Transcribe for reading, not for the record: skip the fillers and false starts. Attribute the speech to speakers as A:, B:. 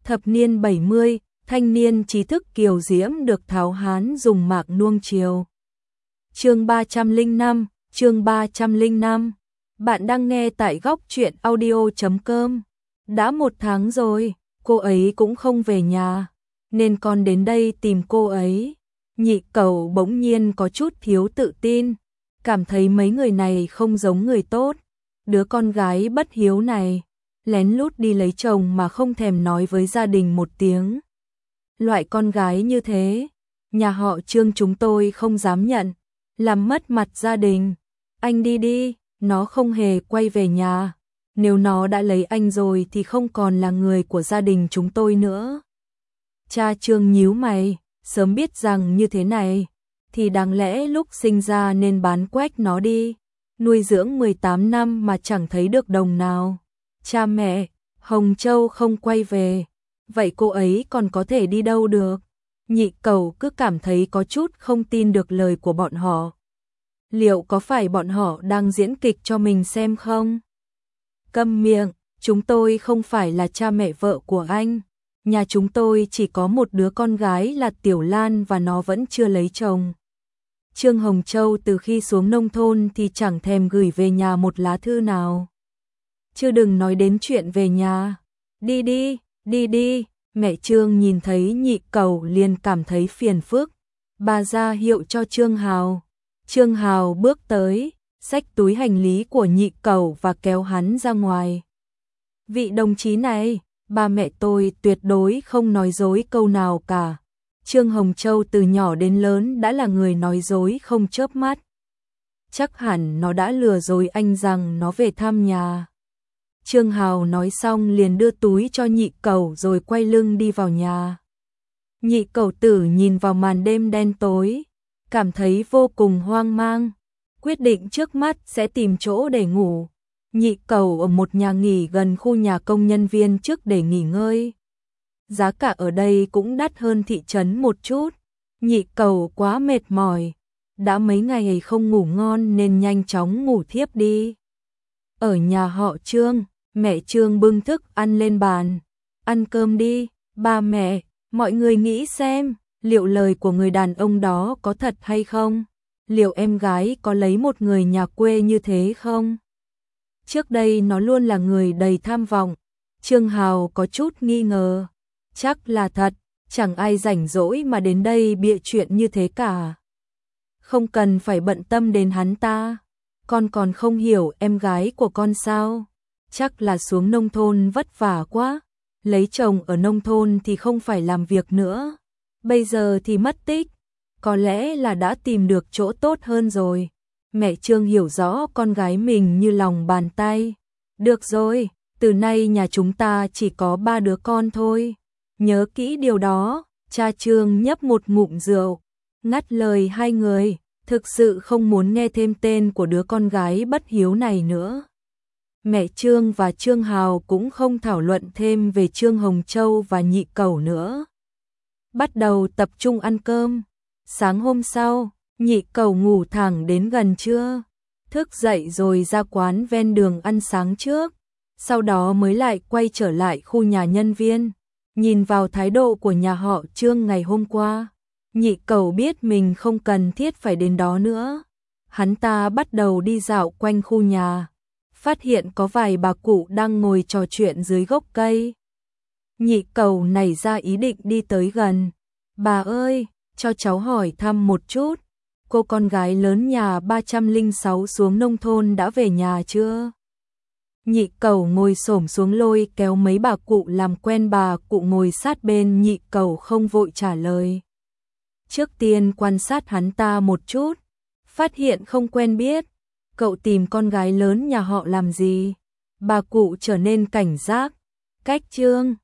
A: Thập niên 70, thanh niên trí thức kiều diễm được tháo hán dùng mạc nuông chiều. Chương 305, chương 305. Bạn đang nghe tại góc truyện audio.com. Đã 1 tháng rồi, cô ấy cũng không về nhà, nên con đến đây tìm cô ấy. Nhị Cẩu bỗng nhiên có chút thiếu tự tin, cảm thấy mấy người này không giống người tốt. Đứa con gái bất hiếu này, lén lút đi lấy chồng mà không thèm nói với gia đình một tiếng. Loại con gái như thế, nhà họ Trương chúng tôi không dám nhận, làm mất mặt gia đình. Anh đi đi, nó không hề quay về nhà. Nếu nó đã lấy anh rồi thì không còn là người của gia đình chúng tôi nữa. Cha Trương nhíu mày, sớm biết rằng như thế này, thì đáng lẽ lúc sinh ra nên bán quách nó đi. Nuôi dưỡng 18 năm mà chẳng thấy được đồng nào. Cha mẹ, Hồng Châu không quay về, vậy cô ấy còn có thể đi đâu được? Nhị Cẩu cứ cảm thấy có chút không tin được lời của bọn họ. Liệu có phải bọn họ đang diễn kịch cho mình xem không? Câm miệng, chúng tôi không phải là cha mẹ vợ của anh. Nhà chúng tôi chỉ có một đứa con gái là Tiểu Lan và nó vẫn chưa lấy chồng. Trương Hồng Châu từ khi xuống nông thôn thì chẳng thèm gửi về nhà một lá thư nào. Chứ đừng nói đến chuyện về nhà. Đi đi, đi đi. Mẹ Trương nhìn thấy Nhị Cẩu liền cảm thấy phiền phức. Bà ra hiệu cho Trương Hào. Trương Hào bước tới, xách túi hành lý của Nhị Cẩu và kéo hắn ra ngoài. Vị đồng chí này, ba mẹ tôi tuyệt đối không nói dối câu nào cả. Trương Hồng Châu từ nhỏ đến lớn đã là người nói dối không chớp mắt. Chắc hẳn nó đã lừa dối anh rằng nó về thăm nhà. Trương Hào nói xong liền đưa túi cho Nhị Cẩu rồi quay lưng đi vào nhà. Nhị Cẩu tử nhìn vào màn đêm đen tối, cảm thấy vô cùng hoang mang, quyết định trước mắt sẽ tìm chỗ để ngủ. Nhị Cẩu ở một nhà nghỉ gần khu nhà công nhân viên trước để nghỉ ngơi. Giá cả ở đây cũng đắt hơn thị trấn một chút. Nhị Cẩu quá mệt mỏi, đã mấy ngày không ngủ ngon nên nhanh chóng ngủ thiếp đi. Ở nhà họ Trương, mẹ Trương bưng thức ăn lên bàn. Ăn cơm đi, ba mẹ, mọi người nghĩ xem, liệu lời của người đàn ông đó có thật hay không? Liệu em gái có lấy một người nhà quê như thế không? Trước đây nó luôn là người đầy tham vọng. Trương Hào có chút nghi ngờ. Chắc là thật, chẳng ai rảnh rỗi mà đến đây bịa chuyện như thế cả. Không cần phải bận tâm đến hắn ta. Con còn không hiểu em gái của con sao? Chắc là xuống nông thôn vất vả quá. Lấy chồng ở nông thôn thì không phải làm việc nữa. Bây giờ thì mất tích. Có lẽ là đã tìm được chỗ tốt hơn rồi. Mẹ Trương hiểu rõ con gái mình như lòng bàn tay. Được rồi, từ nay nhà chúng ta chỉ có 3 đứa con thôi. Nhớ kỹ điều đó. Cha Trương nhấp một ngụm rượu, ngắt lời hai người, thực sự không muốn nghe thêm tên của đứa con gái bất hiếu này nữa. Mẹ Trương và Trương Hào cũng không thảo luận thêm về Trương Hồng Châu và Nhị Cẩu nữa. Bắt đầu tập trung ăn cơm. Sáng hôm sau, Nhị Cẩu ngủ thẳng đến gần trưa, thức dậy rồi ra quán ven đường ăn sáng trước, sau đó mới lại quay trở lại khu nhà nhân viên. Nhìn vào thái độ của nhà họ Trương ngày hôm qua, Nhị Cẩu biết mình không cần thiết phải đến đó nữa. Hắn ta bắt đầu đi dạo quanh khu nhà, phát hiện có vài bà cụ đang ngồi trò chuyện dưới gốc cây. Nhị Cẩu nảy ra ý định đi tới gần. Bà ơi, cho cháu hỏi thăm một chút, cô con gái lớn nhà 306 xuống nông thôn đã về nhà chưa? Nhị Cẩu ngồi xổm xuống lôi kéo mấy bà cụ làm quen, bà cụ ngồi sát bên Nhị Cẩu không vội trả lời. Trước tiên quan sát hắn ta một chút, phát hiện không quen biết. Cậu tìm con gái lớn nhà họ làm gì? Bà cụ trở nên cảnh giác. Cách Trương,